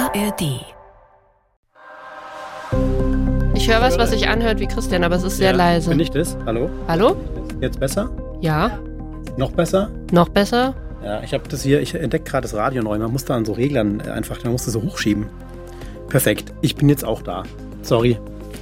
ARD. Ich höre was sich anhört wie Christian, aber es ist sehr leise. Bin ich das? Hallo? Hallo? Jetzt besser? Ja. Noch besser? Noch besser? Ja, ich entdecke gerade das Radio neu. Man muss da an so Reglern man muss das so hochschieben. Perfekt. Ich bin jetzt auch da. Sorry.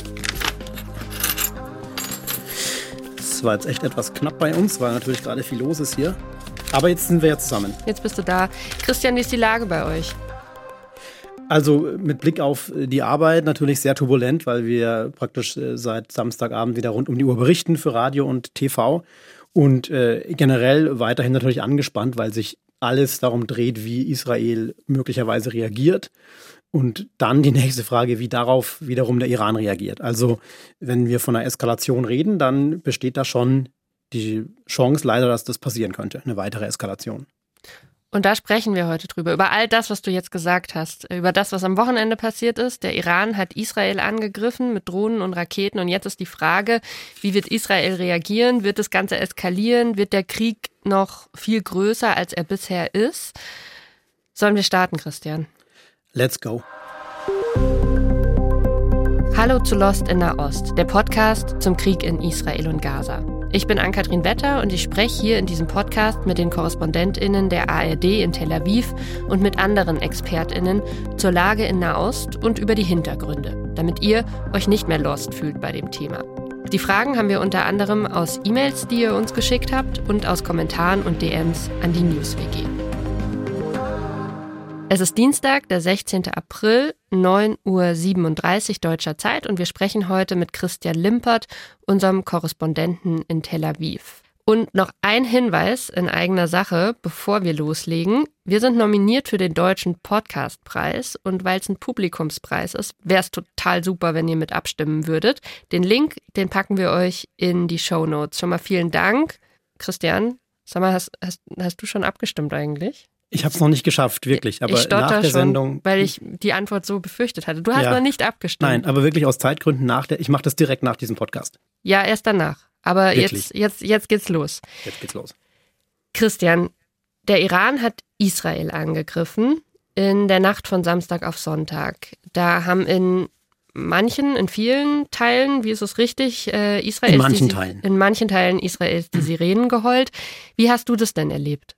Es war jetzt echt etwas knapp bei uns, weil natürlich gerade viel los ist hier. Aber jetzt sind wir ja zusammen. Jetzt bist du da. Christian, wie ist die Lage bei euch? Also mit Blick auf die Arbeit natürlich sehr turbulent, weil wir praktisch seit Samstagabend wieder rund um die Uhr berichten für Radio und TV. Und generell weiterhin natürlich angespannt, weil sich alles darum dreht, wie Israel möglicherweise reagiert. Und dann die nächste Frage, wie darauf wiederum der Iran reagiert. Also wenn wir von einer Eskalation reden, dann besteht da schon die Chance leider, dass das passieren könnte, eine weitere Eskalation. Und da sprechen wir heute drüber, über all das, was du jetzt gesagt hast, über das, was am Wochenende passiert ist. Der Iran hat Israel angegriffen mit Drohnen und Raketen und jetzt ist die Frage, wie wird Israel reagieren? Wird das Ganze eskalieren? Wird der Krieg noch viel größer, als er bisher ist? Sollen wir starten, Christian? Let's go. Hallo zu Lost in Nahost, der Podcast zum Krieg in Israel und Gaza. Ich bin Ann-Kathrin Wetter und ich spreche hier in diesem Podcast mit den KorrespondentInnen der ARD in Tel Aviv und mit anderen ExpertInnen zur Lage in Nahost und über die Hintergründe, damit ihr euch nicht mehr lost fühlt bei dem Thema. Die Fragen haben wir unter anderem aus E-Mails, die ihr uns geschickt habt und aus Kommentaren und DMs an die NewsWG. Es ist Dienstag, der 16. April, 9:37 Uhr deutscher Zeit und wir sprechen heute mit Christian Limpert, unserem Korrespondenten in Tel Aviv. Und noch ein Hinweis in eigener Sache, bevor wir loslegen. Wir sind nominiert für den Deutschen Podcastpreis und weil es ein Publikumspreis ist, wäre es total super, wenn ihr mit abstimmen würdet. Den Link, den packen wir euch in die Shownotes. Schon mal vielen Dank. Christian, sag mal, hast du schon abgestimmt eigentlich? Ich habe es noch nicht geschafft, wirklich. Aber ich nach der schon, Sendung, weil ich die Antwort so befürchtet hatte. Du hast noch nicht abgestimmt. Nein, aber wirklich aus Zeitgründen ich mache das direkt nach diesem Podcast. Ja, erst danach. Aber jetzt geht's los. Jetzt geht's los. Christian, der Iran hat Israel angegriffen in der Nacht von Samstag auf Sonntag. Da haben in vielen Teilen, wie ist es richtig, in manchen Teilen Israels die Sirenen geheult. Wie hast du das denn erlebt?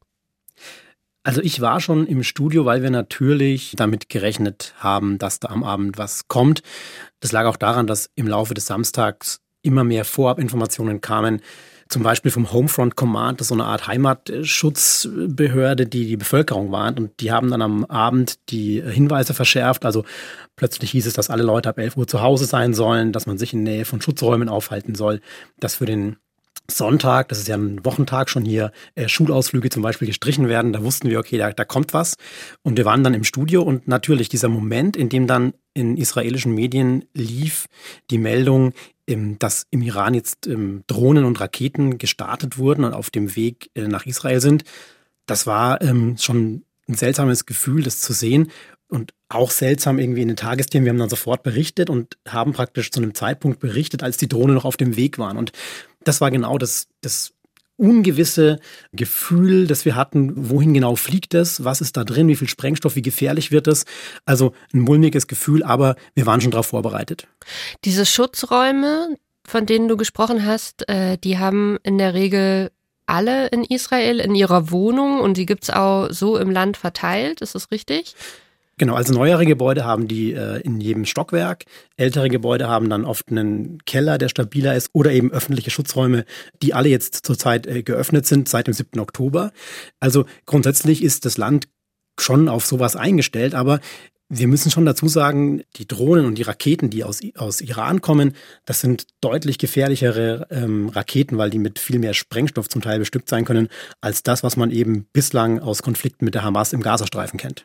Also ich war schon im Studio, weil wir natürlich damit gerechnet haben, dass da am Abend was kommt. Das lag auch daran, dass im Laufe des Samstags immer mehr Vorabinformationen kamen, zum Beispiel vom Homefront Command, das ist so eine Art Heimatschutzbehörde, die Bevölkerung warnt. Und die haben dann am Abend die Hinweise verschärft. Also plötzlich hieß es, dass alle Leute ab 11 Uhr zu Hause sein sollen, dass man sich in Nähe von Schutzräumen aufhalten soll, dass für den Sonntag, das ist ja ein Wochentag schon hier, Schulausflüge zum Beispiel gestrichen werden. Da wussten wir, okay, da kommt was. Und wir waren dann im Studio und natürlich dieser Moment, in dem dann in israelischen Medien lief die Meldung, dass im Iran jetzt Drohnen und Raketen gestartet wurden und auf dem Weg nach Israel sind. Das war schon ein seltsames Gefühl, das zu sehen. Und auch seltsam irgendwie in den Tagesthemen. Wir haben dann sofort berichtet und haben praktisch zu einem Zeitpunkt berichtet, als die Drohnen noch auf dem Weg waren. Und das war genau das ungewisse Gefühl, das wir hatten. Wohin genau fliegt es? Was ist da drin? Wie viel Sprengstoff? Wie gefährlich wird es? Also ein mulmiges Gefühl, aber wir waren schon darauf vorbereitet. Diese Schutzräume, von denen du gesprochen hast, die haben in der Regel alle in Israel in ihrer Wohnung und die gibt's auch so im Land verteilt. Ist das richtig? Genau, also neuere Gebäude haben die in jedem Stockwerk. Ältere Gebäude haben dann oft einen Keller, der stabiler ist oder eben öffentliche Schutzräume, die alle jetzt zurzeit geöffnet sind seit dem 7. Oktober. Also grundsätzlich ist das Land schon auf sowas eingestellt, aber wir müssen schon dazu sagen, die Drohnen und die Raketen, die aus Iran kommen, das sind deutlich gefährlichere Raketen, weil die mit viel mehr Sprengstoff zum Teil bestückt sein können, als das, was man eben bislang aus Konflikten mit der Hamas im Gazastreifen kennt.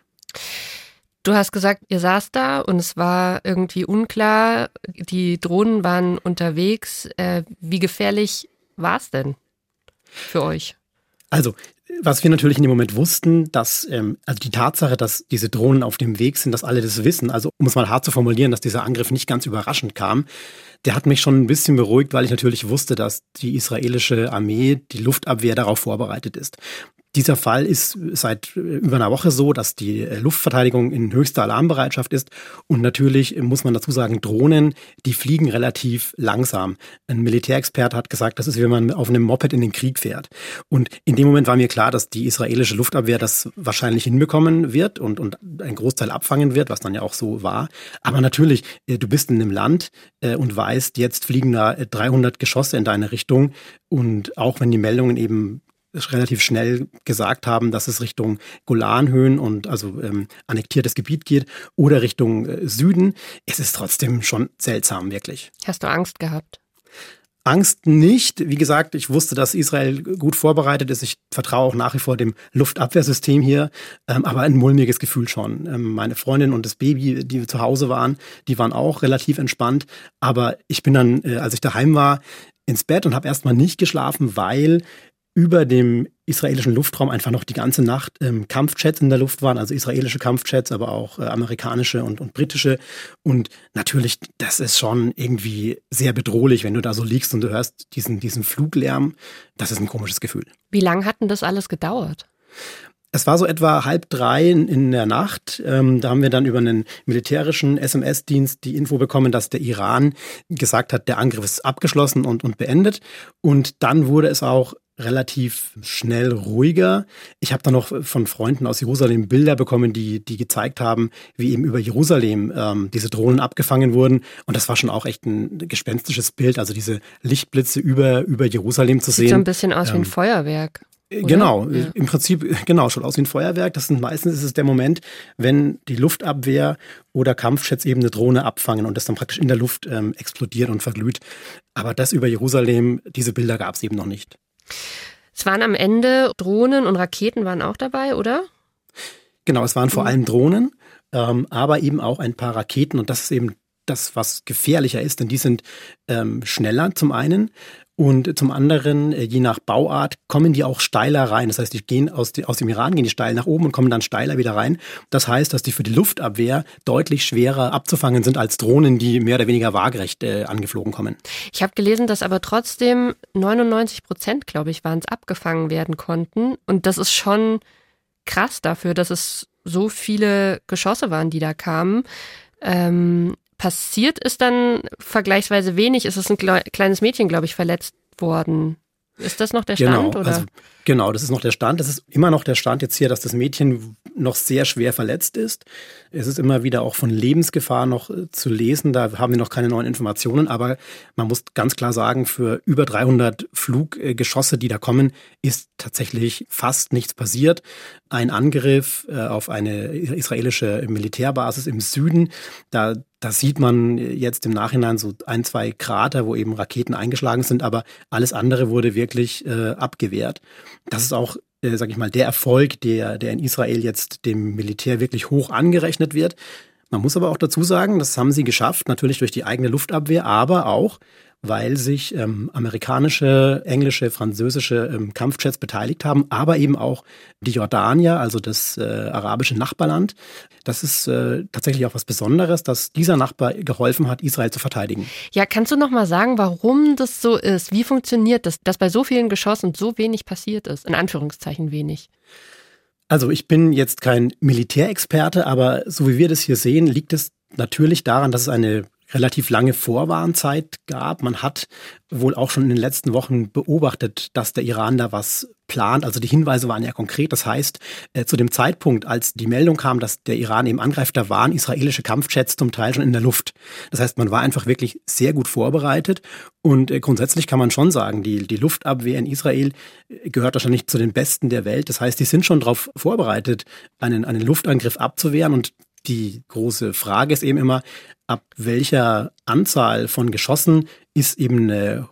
Du hast gesagt, ihr saß da und es war irgendwie unklar, die Drohnen waren unterwegs. Wie gefährlich war es denn für euch? Also, was wir natürlich in dem Moment wussten, dass also die Tatsache, dass diese Drohnen auf dem Weg sind, dass alle das wissen, also um es mal hart zu formulieren, dass dieser Angriff nicht ganz überraschend kam, der hat mich schon ein bisschen beruhigt, weil ich natürlich wusste, dass die israelische Armee, die Luftabwehr darauf vorbereitet ist. Dieser Fall ist seit über einer Woche so, dass die Luftverteidigung in höchster Alarmbereitschaft ist. Und natürlich muss man dazu sagen, Drohnen, die fliegen relativ langsam. Ein Militärexperte hat gesagt, das ist, wie man auf einem Moped in den Krieg fährt. Und in dem Moment war mir klar, dass die israelische Luftabwehr das wahrscheinlich hinbekommen wird und einen Großteil abfangen wird, was dann ja auch so war. Aber natürlich, du bist in einem Land und weißt, jetzt fliegen da 300 Geschosse in deine Richtung. Und auch wenn die Meldungen eben relativ schnell gesagt haben, dass es Richtung Golanhöhen und also annektiertes Gebiet geht oder Richtung Süden. Es ist trotzdem schon seltsam, wirklich. Hast du Angst gehabt? Angst nicht. Wie gesagt, ich wusste, dass Israel gut vorbereitet ist. Ich vertraue auch nach wie vor dem Luftabwehrsystem hier, aber ein mulmiges Gefühl schon. Meine Freundin und das Baby, die zu Hause waren, die waren auch relativ entspannt. Aber ich bin dann, als ich daheim war, ins Bett und habe erstmal nicht geschlafen, weil über dem israelischen Luftraum einfach noch die ganze Nacht Kampfjets in der Luft waren, also israelische Kampfjets, aber auch amerikanische und britische. Und natürlich, das ist schon irgendwie sehr bedrohlich, wenn du da so liegst und du hörst diesen Fluglärm. Das ist ein komisches Gefühl. Wie lange hat denn das alles gedauert? Es war so etwa 2:30 in der Nacht. Da haben wir dann über einen militärischen SMS-Dienst die Info bekommen, dass der Iran gesagt hat, der Angriff ist abgeschlossen und beendet. Und dann wurde es auch relativ schnell ruhiger. Ich habe dann noch von Freunden aus Jerusalem Bilder bekommen, die gezeigt haben, wie eben über Jerusalem diese Drohnen abgefangen wurden. Und das war schon auch echt ein gespenstisches Bild, also diese Lichtblitze über Jerusalem zu sehen. Sieht so ein bisschen aus wie ein Feuerwerk. Oder? Genau, ja. Im Prinzip, genau, schaut aus wie ein Feuerwerk. Meistens ist es der Moment, wenn die Luftabwehr oder Kampfjets eben eine Drohne abfangen und das dann praktisch in der Luft explodiert und verglüht. Aber das über Jerusalem, diese Bilder gab es eben noch nicht. Es waren am Ende Drohnen und Raketen waren auch dabei, oder? Genau, es waren vor allem Drohnen, aber eben auch ein paar Raketen. Und das ist eben das, was gefährlicher ist, denn die sind schneller zum einen. Und zum anderen, je nach Bauart, kommen die auch steiler rein. Das heißt, die gehen aus dem Iran, gehen die steil nach oben und kommen dann steiler wieder rein. Das heißt, dass die für die Luftabwehr deutlich schwerer abzufangen sind als Drohnen, die mehr oder weniger waagerecht angeflogen kommen. Ich habe gelesen, dass aber trotzdem 99%, glaube ich, waren es, abgefangen werden konnten. Und das ist schon krass dafür, dass es so viele Geschosse waren, die da kamen. Passiert ist dann vergleichsweise wenig. Es ist ein kleines Mädchen, glaube ich, verletzt worden. Ist das noch der Stand? Oder? Genau, das ist noch der Stand. Das ist immer noch der Stand jetzt hier, dass das Mädchen noch sehr schwer verletzt ist. Es ist immer wieder auch von Lebensgefahr noch zu lesen. Da haben wir noch keine neuen Informationen. Aber man muss ganz klar sagen, für über 300 Fluggeschosse, die da kommen, ist tatsächlich fast nichts passiert. Ein Angriff auf eine israelische Militärbasis im Süden, da sieht man jetzt im Nachhinein so 1, 2 Krater, wo eben Raketen eingeschlagen sind, aber alles andere wurde wirklich abgewehrt. Das ist auch, sage ich mal, der Erfolg, der in Israel jetzt dem Militär wirklich hoch angerechnet wird. Man muss aber auch dazu sagen, das haben sie geschafft, natürlich durch die eigene Luftabwehr, aber auch, weil sich amerikanische, englische, französische Kampfjets beteiligt haben, aber eben auch die Jordanier, also das arabische Nachbarland. Das ist tatsächlich auch was Besonderes, dass dieser Nachbar geholfen hat, Israel zu verteidigen. Ja, kannst du noch mal sagen, warum das so ist? Wie funktioniert das, dass bei so vielen Geschossen so wenig passiert ist? In Anführungszeichen wenig. Also ich bin jetzt kein Militärexperte, aber so wie wir das hier sehen, liegt es natürlich daran, dass es eine relativ lange Vorwarnzeit gab. Man hat wohl auch schon in den letzten Wochen beobachtet, dass der Iran da was plant. Also die Hinweise waren ja konkret. Das heißt, zu dem Zeitpunkt, als die Meldung kam, dass der Iran eben angreift, da waren israelische Kampfjets zum Teil schon in der Luft. Das heißt, man war einfach wirklich sehr gut vorbereitet. Und grundsätzlich kann man schon sagen, die Luftabwehr in Israel gehört wahrscheinlich zu den besten der Welt. Das heißt, die sind schon darauf vorbereitet, einen Luftangriff abzuwehren. Und die große Frage ist eben immer, ab welcher Anzahl von Geschossen ist eben eine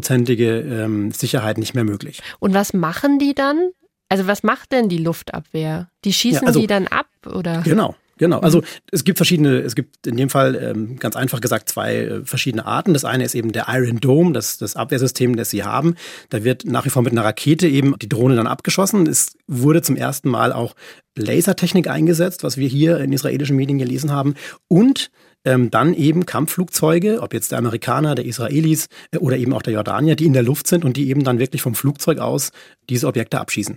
100%ige Sicherheit nicht mehr möglich. Und was machen die dann? Also was macht denn die Luftabwehr? Die schießen die dann ab, oder? Genau. Also es gibt in dem Fall ganz einfach gesagt 2 verschiedene Arten. Das eine ist eben der Iron Dome, das Abwehrsystem, das sie haben. Da wird nach wie vor mit einer Rakete eben die Drohne dann abgeschossen. Es wurde zum ersten Mal auch Lasertechnik eingesetzt, was wir hier in israelischen Medien gelesen haben. Und dann eben Kampfflugzeuge, ob jetzt der Amerikaner, der Israelis oder eben auch der Jordanier, die in der Luft sind und die eben dann wirklich vom Flugzeug aus diese Objekte abschießen.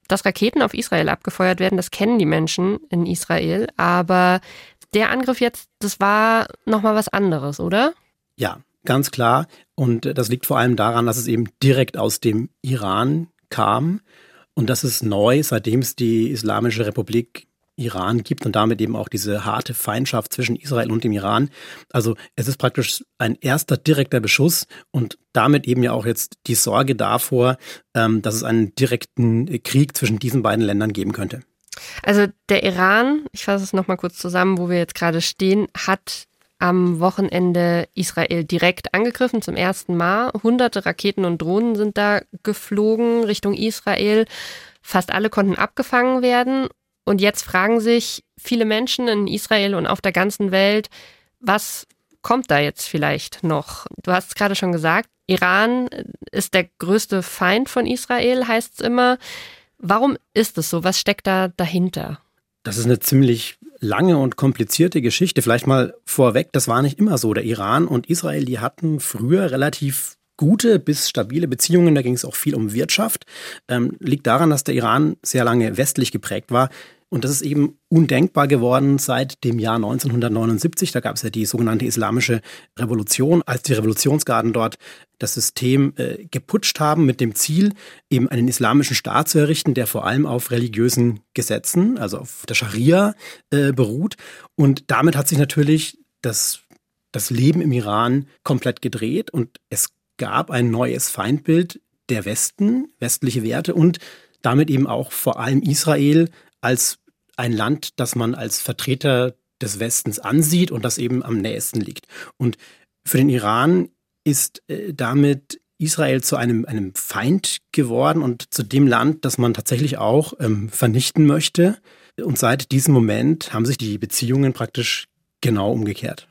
Dass Raketen auf Israel abgefeuert werden, das kennen die Menschen in Israel. Aber der Angriff jetzt, das war nochmal was anderes, oder? Ja, ganz klar. Und das liegt vor allem daran, dass es eben direkt aus dem Iran kam. Und das ist neu, seitdem es die Islamische Republik Iran gibt und damit eben auch diese harte Feindschaft zwischen Israel und dem Iran. Also es ist praktisch ein erster direkter Beschuss und damit eben ja auch jetzt die Sorge davor, dass es einen direkten Krieg zwischen diesen beiden Ländern geben könnte. Also der Iran, ich fasse es nochmal kurz zusammen, wo wir jetzt gerade stehen, hat am Wochenende Israel direkt angegriffen, zum ersten Mal. Hunderte Raketen und Drohnen sind da geflogen Richtung Israel. Fast alle konnten abgefangen werden. Und jetzt fragen sich viele Menschen in Israel und auf der ganzen Welt, was kommt da jetzt vielleicht noch? Du hast es gerade schon gesagt, Iran ist der größte Feind von Israel, heißt es immer. Warum ist es so? Was steckt da dahinter? Das ist eine ziemlich lange und komplizierte Geschichte. Vielleicht mal vorweg, das war nicht immer so. Der Iran und Israel, die hatten früher relativ gute bis stabile Beziehungen. Da ging es auch viel um Wirtschaft. Liegt daran, dass der Iran sehr lange westlich geprägt war. Und das ist eben undenkbar geworden seit dem Jahr 1979. Da gab es ja die sogenannte Islamische Revolution, als die Revolutionsgarden dort das System geputscht haben mit dem Ziel, eben einen islamischen Staat zu errichten, der vor allem auf religiösen Gesetzen, also auf der Scharia, beruht. Und damit hat sich natürlich das Leben im Iran komplett gedreht und es gab ein neues Feindbild der westliche Werte und damit eben auch vor allem Israel als ein Land, das man als Vertreter des Westens ansieht und das eben am nächsten liegt. Und für den Iran ist damit Israel zu einem Feind geworden und zu dem Land, das man tatsächlich auch vernichten möchte. Und seit diesem Moment haben sich die Beziehungen praktisch genau umgekehrt.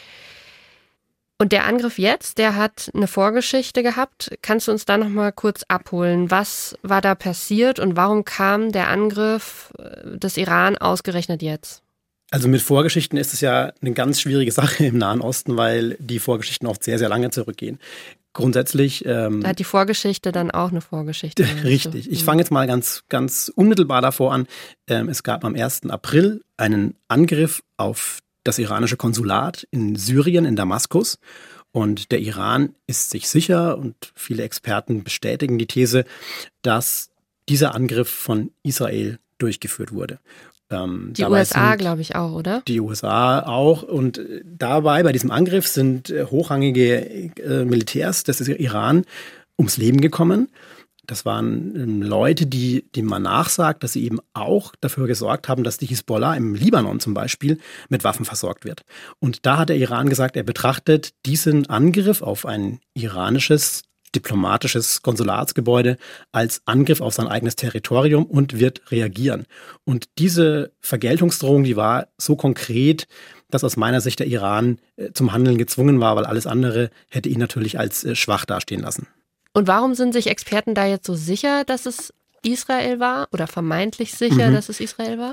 Und der Angriff jetzt, der hat eine Vorgeschichte gehabt. Kannst du uns da noch mal kurz abholen? Was war da passiert und warum kam der Angriff des Iran ausgerechnet jetzt? Also mit Vorgeschichten ist es ja eine ganz schwierige Sache im Nahen Osten, weil die Vorgeschichten oft sehr, sehr lange zurückgehen. Grundsätzlich da hat die Vorgeschichte dann auch eine Vorgeschichte. Richtig. Ich fange jetzt mal ganz, ganz unmittelbar davor an. Es gab am 1. April einen Angriff auf das iranische Konsulat in Syrien, in Damaskus. Und der Iran ist sich sicher und viele Experten bestätigen die These, dass dieser Angriff von Israel durchgeführt wurde. Die USA, glaube ich, auch, oder? Die USA auch. Und dabei, bei diesem Angriff, sind hochrangige Militärs des Iran ums Leben gekommen. Das waren Leute, die man nachsagt, dass sie eben auch dafür gesorgt haben, dass die Hisbollah im Libanon zum Beispiel mit Waffen versorgt wird. Und da hat der Iran gesagt, er betrachtet diesen Angriff auf ein iranisches diplomatisches Konsulatsgebäude als Angriff auf sein eigenes Territorium und wird reagieren. Und diese Vergeltungsdrohung, die war so konkret, dass aus meiner Sicht der Iran zum Handeln gezwungen war, weil alles andere hätte ihn natürlich als schwach dastehen lassen. Und warum sind sich Experten da jetzt so sicher, dass es Israel war oder vermeintlich sicher, dass es Israel war?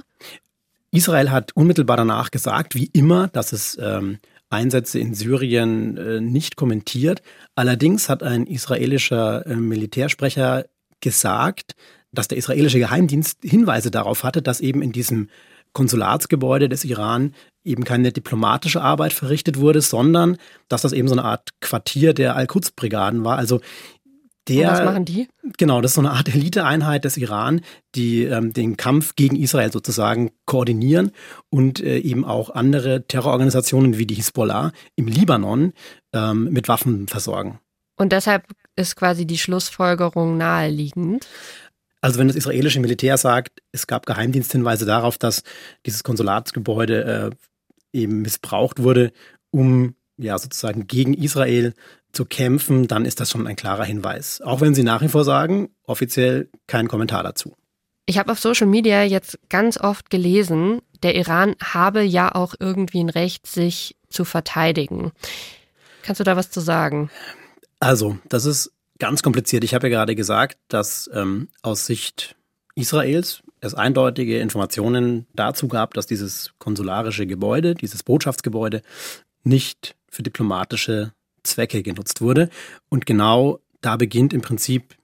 Israel hat unmittelbar danach gesagt, wie immer, dass es Einsätze in Syrien nicht kommentiert. Allerdings hat ein israelischer Militärsprecher gesagt, dass der israelische Geheimdienst Hinweise darauf hatte, dass eben in diesem Konsulatsgebäude des Iran eben keine diplomatische Arbeit verrichtet wurde, sondern dass das eben so eine Art Quartier der Al-Quds-Brigaden war. Also und was machen die? Genau, das ist so eine Art Eliteeinheit des Iran, die den Kampf gegen Israel sozusagen koordinieren und eben auch andere Terrororganisationen wie die Hisbollah im Libanon mit Waffen versorgen. Und deshalb ist quasi die Schlussfolgerung naheliegend? Also wenn das israelische Militär sagt, es gab Geheimdiensthinweise darauf, dass dieses Konsulatsgebäude eben missbraucht wurde, um ja sozusagen gegen Israel zu kämpfen, dann ist das schon ein klarer Hinweis. Auch wenn sie nach wie vor sagen, offiziell kein Kommentar dazu. Ich habe auf Social Media jetzt ganz oft gelesen, der Iran habe ja auch irgendwie ein Recht, sich zu verteidigen. Kannst du da was zu sagen? Also, das ist ganz kompliziert. Ich habe ja gerade gesagt, dass aus Sicht Israels es eindeutige Informationen dazu gab, dass dieses konsularische Gebäude, dieses Botschaftsgebäude nicht für diplomatische Zwecke genutzt wurde. Und genau da beginnt im Prinzip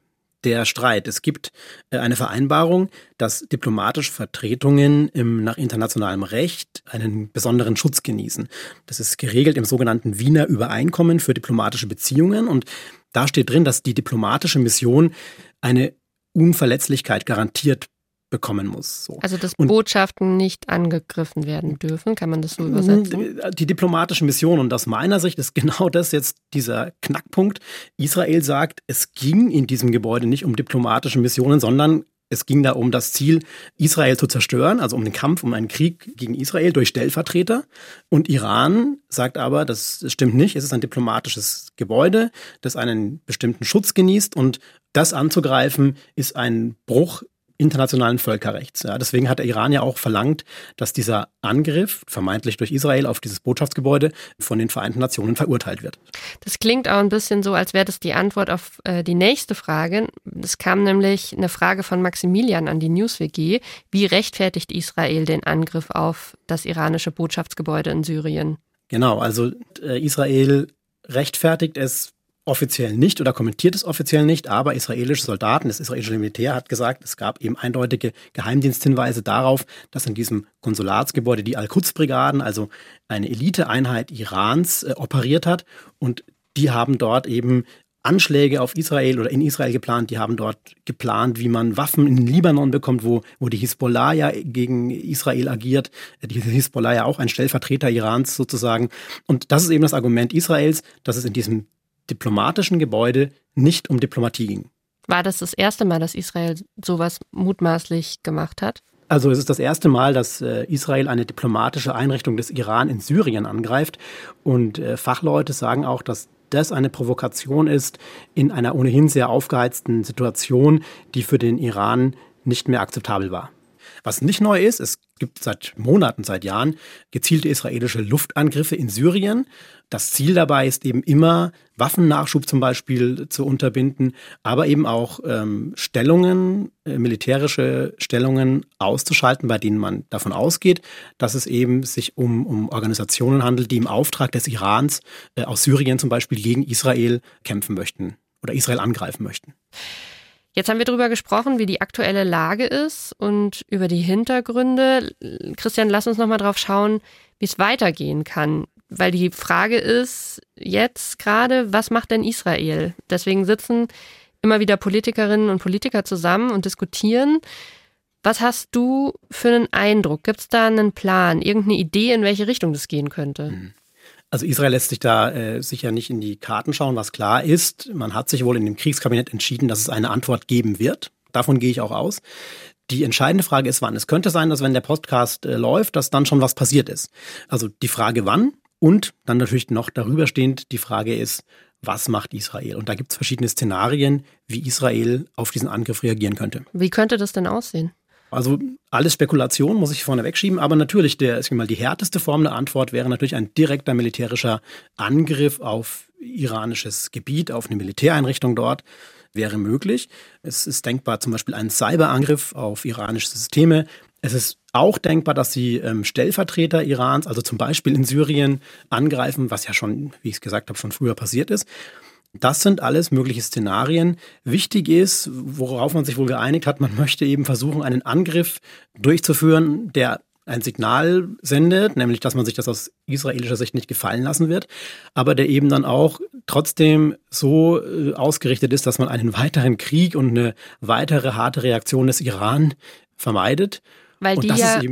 der Streit. Es gibt eine Vereinbarung, dass diplomatische Vertretungen nach internationalem Recht einen besonderen Schutz genießen. Das ist geregelt im sogenannten Wiener Übereinkommen für diplomatische Beziehungen. Und da steht drin, dass die diplomatische Mission eine Unverletzlichkeit garantiert bekommen muss. So. Also dass Botschaften nicht angegriffen werden dürfen, kann man das so übersetzen? Die diplomatische Mission, und aus meiner Sicht ist genau das jetzt dieser Knackpunkt. Israel sagt, es ging in diesem Gebäude nicht um diplomatische Missionen, sondern es ging da um das Ziel, Israel zu zerstören, also um den Kampf, um einen Krieg gegen Israel durch Stellvertreter. Und Iran sagt aber, das stimmt nicht, es ist ein diplomatisches Gebäude, das einen bestimmten Schutz genießt, und das anzugreifen ist ein Bruch internationalen Völkerrechts. Ja, deswegen hat der Iran ja auch verlangt, dass dieser Angriff, vermeintlich durch Israel, auf dieses Botschaftsgebäude von den Vereinten Nationen verurteilt wird. Das klingt auch ein bisschen so, als wäre das die Antwort auf die nächste Frage. Es kam nämlich eine Frage von Maximilian an die NewsWG. Wie rechtfertigt Israel den Angriff auf das iranische Botschaftsgebäude in Syrien? Genau, also Israel rechtfertigt es offiziell nicht oder kommentiert es offiziell nicht, aber israelische Soldaten, das israelische Militär hat gesagt, es gab eben eindeutige Geheimdiensthinweise darauf, dass in diesem Konsulatsgebäude die Al-Quds-Brigaden, also eine Eliteeinheit Irans, operiert hat, und die haben dort eben Anschläge auf Israel oder in Israel geplant. Die haben dort geplant, wie man Waffen in den Libanon bekommt, wo die Hisbollah ja gegen Israel agiert. Die Hisbollah ja auch ein Stellvertreter Irans sozusagen. Und das ist eben das Argument Israels, dass es in diesem diplomatischen Gebäude nicht um Diplomatie ging. War das erste Mal, dass Israel sowas mutmaßlich gemacht hat? Also es ist das erste Mal, dass Israel eine diplomatische Einrichtung des Iran in Syrien angreift. Und Fachleute sagen auch, dass das eine Provokation ist in einer ohnehin sehr aufgeheizten Situation, die für den Iran nicht mehr akzeptabel war. Was nicht neu ist, es gibt seit Monaten, seit Jahren gezielte israelische Luftangriffe in Syrien. Das Ziel dabei ist eben immer, Waffennachschub zum Beispiel zu unterbinden, aber eben auch Stellungen, militärische Stellungen auszuschalten, bei denen man davon ausgeht, dass es eben sich um Organisationen handelt, die im Auftrag des Irans aus Syrien zum Beispiel gegen Israel kämpfen möchten oder Israel angreifen möchten. Jetzt haben wir darüber gesprochen, wie die aktuelle Lage ist und über die Hintergründe. Christian, lass uns noch mal drauf schauen, wie es weitergehen kann. Weil die Frage ist jetzt gerade, was macht denn Israel? Deswegen sitzen immer wieder Politikerinnen und Politiker zusammen und diskutieren. Was hast du für einen Eindruck? Gibt es da einen Plan, irgendeine Idee, in welche Richtung das gehen könnte? Also Israel lässt sich da sicher nicht in die Karten schauen. Was klar ist, man hat sich wohl in dem Kriegskabinett entschieden, dass es eine Antwort geben wird. Davon gehe ich auch aus. Die entscheidende Frage ist, wann. Es könnte sein, dass wenn der Podcast läuft, dass dann schon was passiert ist. Also die Frage, wann, und dann natürlich noch darüber stehend die Frage ist, was macht Israel? Und da gibt es verschiedene Szenarien, wie Israel auf diesen Angriff reagieren könnte. Wie könnte das denn aussehen? Also alles Spekulation, muss ich vorne wegschieben, aber natürlich, die härteste Form der Antwort wäre natürlich ein direkter militärischer Angriff auf iranisches Gebiet, auf eine Militäreinrichtung dort, wäre möglich. Es ist denkbar zum Beispiel ein Cyberangriff auf iranische Systeme. Es ist auch denkbar, dass sie Stellvertreter Irans, also zum Beispiel in Syrien, angreifen, was ja schon, wie ich es gesagt habe, schon früher passiert ist. Das sind alles mögliche Szenarien. Wichtig ist, worauf man sich wohl geeinigt hat, man möchte eben versuchen, einen Angriff durchzuführen, der ein Signal sendet, nämlich, dass man sich das aus israelischer Sicht nicht gefallen lassen wird, aber der eben dann auch trotzdem so ausgerichtet ist, dass man einen weiteren Krieg und eine weitere harte Reaktion des Iran vermeidet. Weil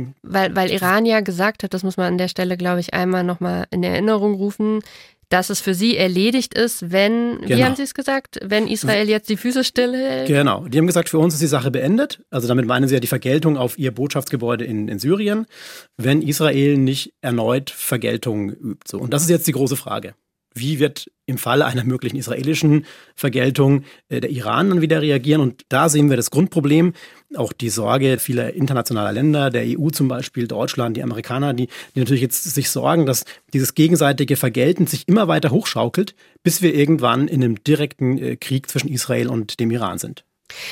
Iran ja gesagt hat, das muss man an der Stelle, glaube ich, einmal nochmal in Erinnerung rufen, dass es für sie erledigt ist, wenn, wie haben sie es gesagt, wenn Israel jetzt die Füße stillhält? Genau, die haben gesagt, für uns ist die Sache beendet. Also damit meinen sie ja die Vergeltung auf ihr Botschaftsgebäude in Syrien, wenn Israel nicht erneut Vergeltung übt. So. Und das ist jetzt die große Frage. Wie wird im Falle einer möglichen israelischen Vergeltung der Iran dann wieder reagieren? Und da sehen wir das Grundproblem, auch die Sorge vieler internationaler Länder, der EU zum Beispiel, Deutschland, die Amerikaner, die natürlich jetzt sich sorgen, dass dieses gegenseitige Vergelten sich immer weiter hochschaukelt, bis wir irgendwann in einem direkten Krieg zwischen Israel und dem Iran sind.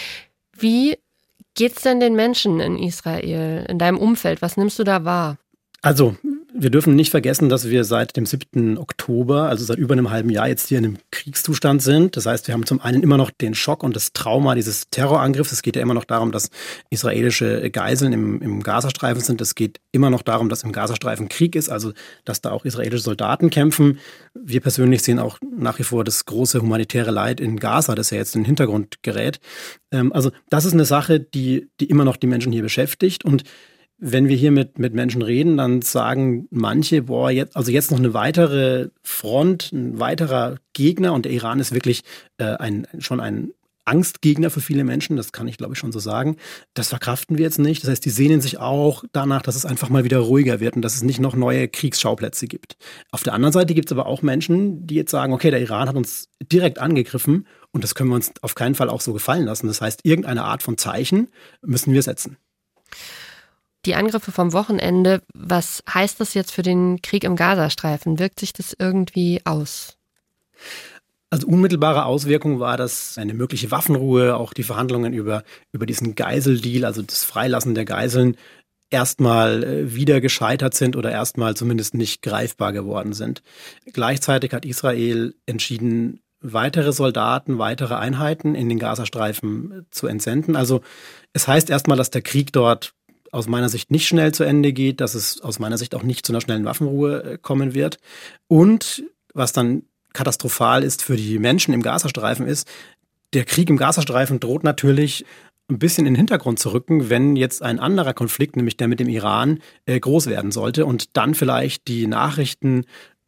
Wie geht's denn den Menschen in Israel, in deinem Umfeld? Was nimmst du da wahr? Also, wir dürfen nicht vergessen, dass wir seit dem 7. Oktober, also seit über einem halben Jahr, jetzt hier in einem Kriegszustand sind. Das heißt, wir haben zum einen immer noch den Schock und das Trauma dieses Terrorangriffs. Es geht ja immer noch darum, dass israelische Geiseln im Gazastreifen sind. Es geht immer noch darum, dass im Gazastreifen Krieg ist, also dass da auch israelische Soldaten kämpfen. Wir persönlich sehen auch nach wie vor das große humanitäre Leid in Gaza, das ja jetzt in den Hintergrund gerät. Also das ist eine Sache, die immer noch die Menschen hier beschäftigt. Und wenn wir hier mit Menschen reden, dann sagen manche, jetzt noch eine weitere Front, ein weiterer Gegner, und der Iran ist wirklich schon ein Angstgegner für viele Menschen, das kann ich glaube ich schon so sagen. Das verkraften wir jetzt nicht. Das heißt, die sehnen sich auch danach, dass es einfach mal wieder ruhiger wird und dass es nicht noch neue Kriegsschauplätze gibt. Auf der anderen Seite gibt es aber auch Menschen, die jetzt sagen, okay, der Iran hat uns direkt angegriffen und das können wir uns auf keinen Fall auch so gefallen lassen. Das heißt, irgendeine Art von Zeichen müssen wir setzen. Die Angriffe vom Wochenende, was heißt das jetzt für den Krieg im Gazastreifen? Wirkt sich das irgendwie aus? Also unmittelbare Auswirkung war das eine mögliche Waffenruhe, auch die Verhandlungen über diesen Geiseldeal, also das Freilassen der Geiseln, erstmal wieder gescheitert sind oder erstmal zumindest nicht greifbar geworden sind. Gleichzeitig hat Israel entschieden, weitere Soldaten, weitere Einheiten in den Gazastreifen zu entsenden. Also es heißt erstmal, dass der Krieg dort aus meiner Sicht nicht schnell zu Ende geht, dass es aus meiner Sicht auch nicht zu einer schnellen Waffenruhe kommen wird. Und was dann katastrophal ist für die Menschen im Gazastreifen ist, der Krieg im Gazastreifen droht natürlich ein bisschen in den Hintergrund zu rücken, wenn jetzt ein anderer Konflikt, nämlich der mit dem Iran, groß werden sollte und dann vielleicht die Nachrichten,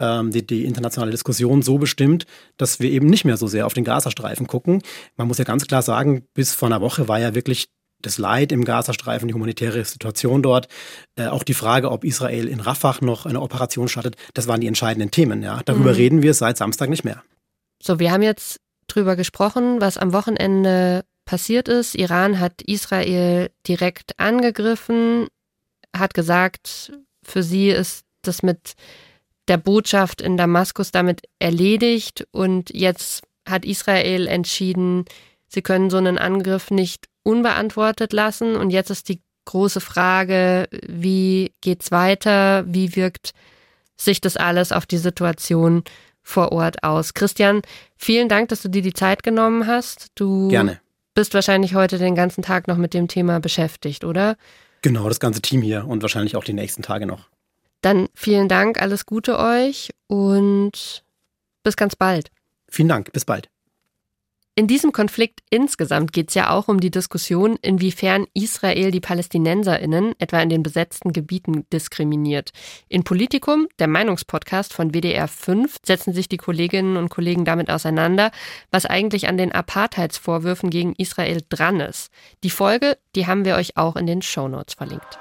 die internationale Diskussion so bestimmt, dass wir eben nicht mehr so sehr auf den Gazastreifen gucken. Man muss ja ganz klar sagen, bis vor einer Woche war ja wirklich das Leid im Gazastreifen, die humanitäre Situation dort, auch die Frage, ob Israel in Rafah noch eine Operation startet, das waren die entscheidenden Themen. Ja. Darüber reden wir seit Samstag nicht mehr. So, wir haben jetzt drüber gesprochen, was am Wochenende passiert ist. Iran hat Israel direkt angegriffen, hat gesagt, für sie ist das mit der Botschaft in Damaskus damit erledigt und jetzt hat Israel entschieden, sie können so einen Angriff nicht unbeantwortet lassen. Und jetzt ist die große Frage, wie geht's weiter? Wie wirkt sich das alles auf die Situation vor Ort aus? Christian, vielen Dank, dass du dir die Zeit genommen hast. Du Gerne. Bist wahrscheinlich heute den ganzen Tag noch mit dem Thema beschäftigt, oder? Genau, das ganze Team hier und wahrscheinlich auch die nächsten Tage noch. Dann vielen Dank, alles Gute euch und bis ganz bald. Vielen Dank, bis bald. In diesem Konflikt insgesamt geht es ja auch um die Diskussion, inwiefern Israel die PalästinenserInnen etwa in den besetzten Gebieten diskriminiert. In Politikum, der Meinungspodcast von WDR 5, setzen sich die Kolleginnen und Kollegen damit auseinander, was eigentlich an den Apartheidsvorwürfen gegen Israel dran ist. Die Folge, die haben wir euch auch in den Shownotes verlinkt.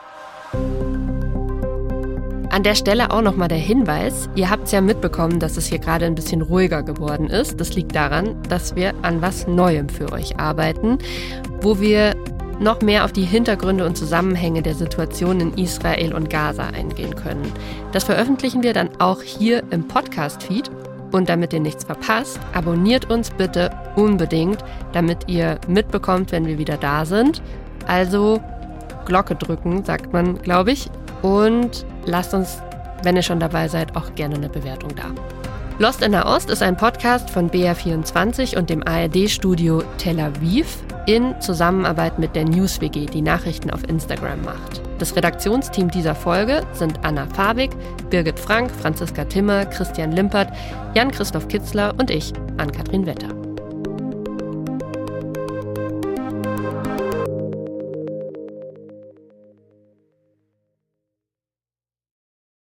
An der Stelle auch nochmal der Hinweis, ihr habt es ja mitbekommen, dass es hier gerade ein bisschen ruhiger geworden ist. Das liegt daran, dass wir an was Neuem für euch arbeiten, wo wir noch mehr auf die Hintergründe und Zusammenhänge der Situation in Israel und Gaza eingehen können. Das veröffentlichen wir dann auch hier im Podcast-Feed. Und damit ihr nichts verpasst, abonniert uns bitte unbedingt, damit ihr mitbekommt, wenn wir wieder da sind. Also Glocke drücken, sagt man, glaube ich. Und lasst uns, wenn ihr schon dabei seid, auch gerne eine Bewertung da. Lost in Nahost ist ein Podcast von BR24 und dem ARD-Studio Tel Aviv in Zusammenarbeit mit der NewsWG, die Nachrichten auf Instagram macht. Das Redaktionsteam dieser Folge sind Anna Fabig, Birgit Frank, Franziska Timmer, Christian Limpert, Jan-Christoph Kitzler und ich, Ann-Kathrin Wetter.